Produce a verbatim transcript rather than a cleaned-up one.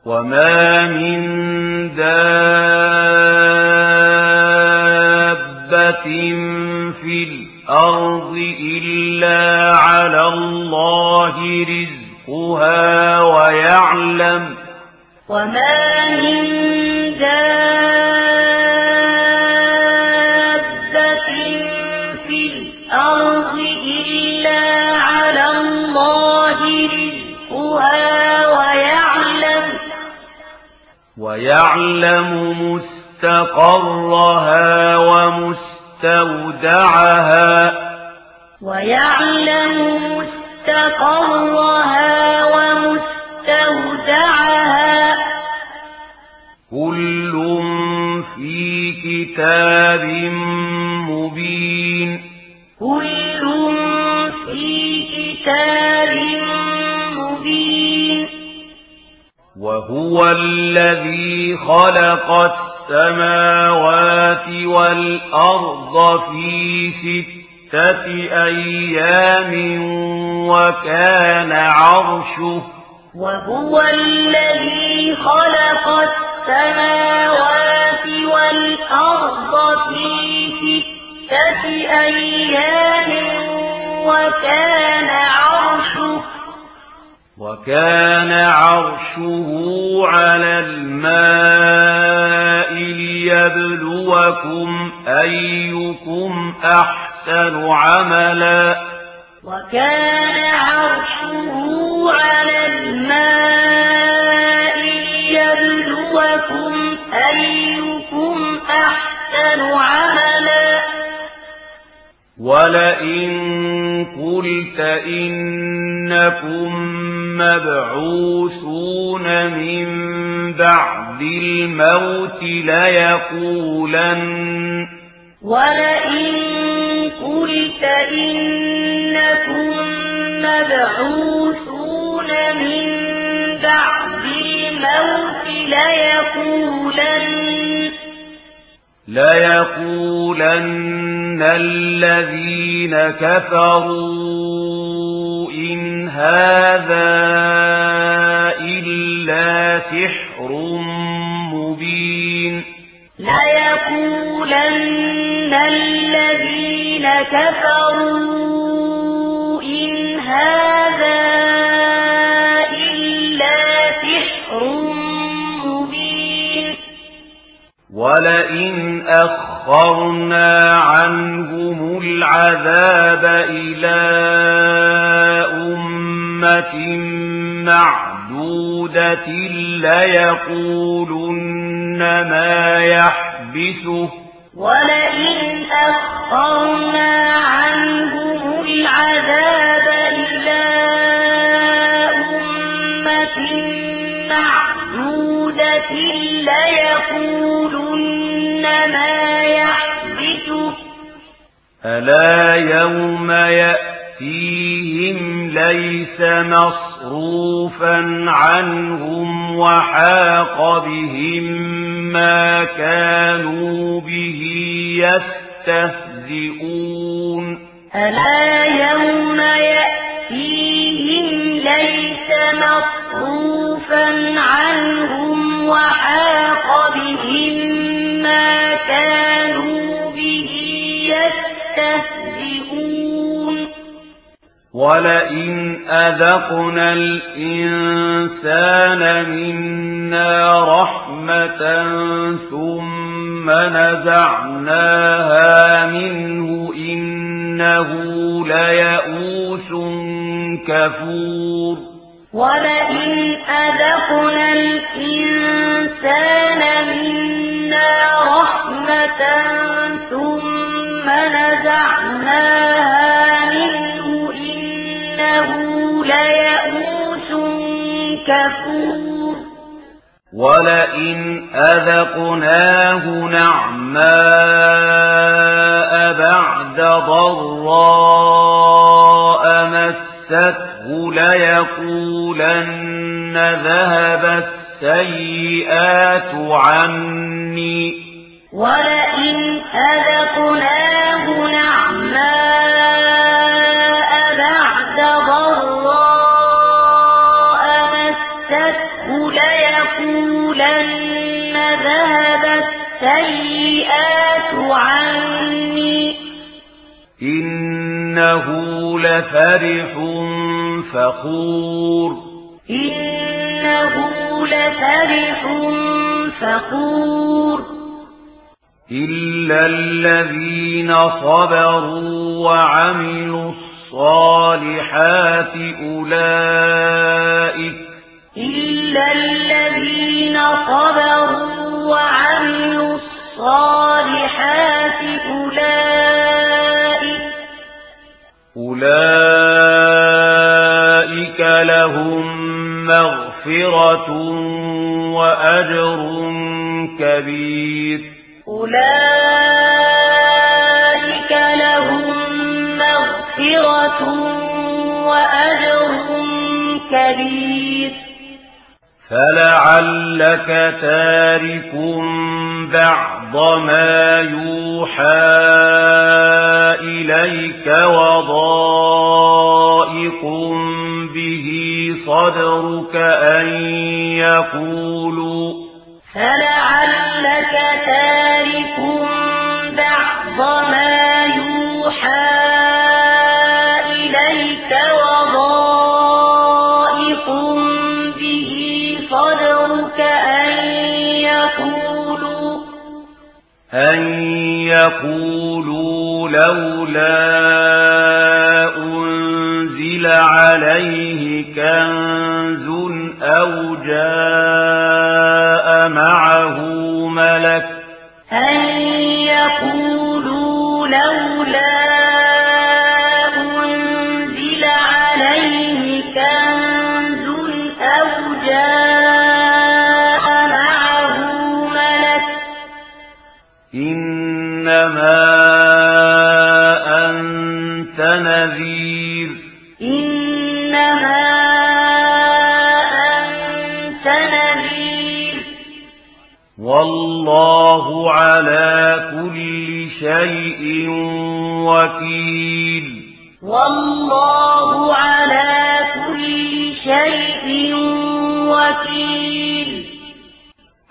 وما من دابة في الأرض إلا على الله رزقها ويعلم وما من دابة في الأرض إلا على الله رزقها ويعلم ويعلم مستقرها ومستودعها ويعلم مستقرها ومستودعها كل في كتاب مبين كل في كتاب مبين وهو الذي خلق السماوات والأرض في ستة أيام وكان عرشه وهو الذي خلق السماوات والأرض في ستة أيام وكان عرشه وكان عرشه على الماء ليبلوكم أيكم أحسن عملا وكان عرشه على الماء ليبلوكم أيكم أحسن عملا ولئن قلت إنكم مبعوثون من بعد الموت ليقولن ولئن قلت إنكم مبعوثون من بعد الموت ليقولن ليقولن الذين كفروا إن هذا إلا سحر مبين ليقولن الذين كفروا إن هذا إلا سحر مبين ولئن أخرنا عنهم العذاب إلى أمة معدودة ليقولن ما يحبسه ولئن أخرنا عنهم العذاب إلى أمة معدودة ليقولن ما يحبسه ألا يوم يأتيهم ليس مصروفا عنهم وحاق بهم ما كانوا به يستهزئون ألا يوم يأتيهم ليس مصروفا عنهم وحاق بهم ما كانوا به يستهزئون ولئن أذقنا الإنسان منا رحمة ثم نزعناها منه إنه ليئوس كفور ولئن أذقنا الإنسان منا رحمة ثم نزعناها منه إنه ليئوس كفور ولئن أذقناه نعماء بعد ضراء مسته ليقولن ذهب السيئات عني ولئن أذقناه نعماء بعد ضراء مسته ليقولن ذهب السيئات عني إنه لفرح فخور إنه لفرح فخور إلا الذين صبروا وعملوا الصالحات أولئك إلا الذين صبروا وعملوا الصالحات أولئك أولئك لهم مغفرة وأجر كبير أولئك لهم مغفرة وأجر كبير فلعلك تارك بعض ما يوحى إليك وضائق به صدرك أن يقولوا فلعلك تارك بعض ما يوحى إليك وضائق به صدرك أن يقولوا أن يقولوا لولا أنزل عليه كنز أو جاء معه ملك أن يقولوا لولا أنزل عليه كنز أو جاء معه ملك إنما أنت نذير إنما أنت نذير والله على كل شيء وكيل والله على كل شيء وكيل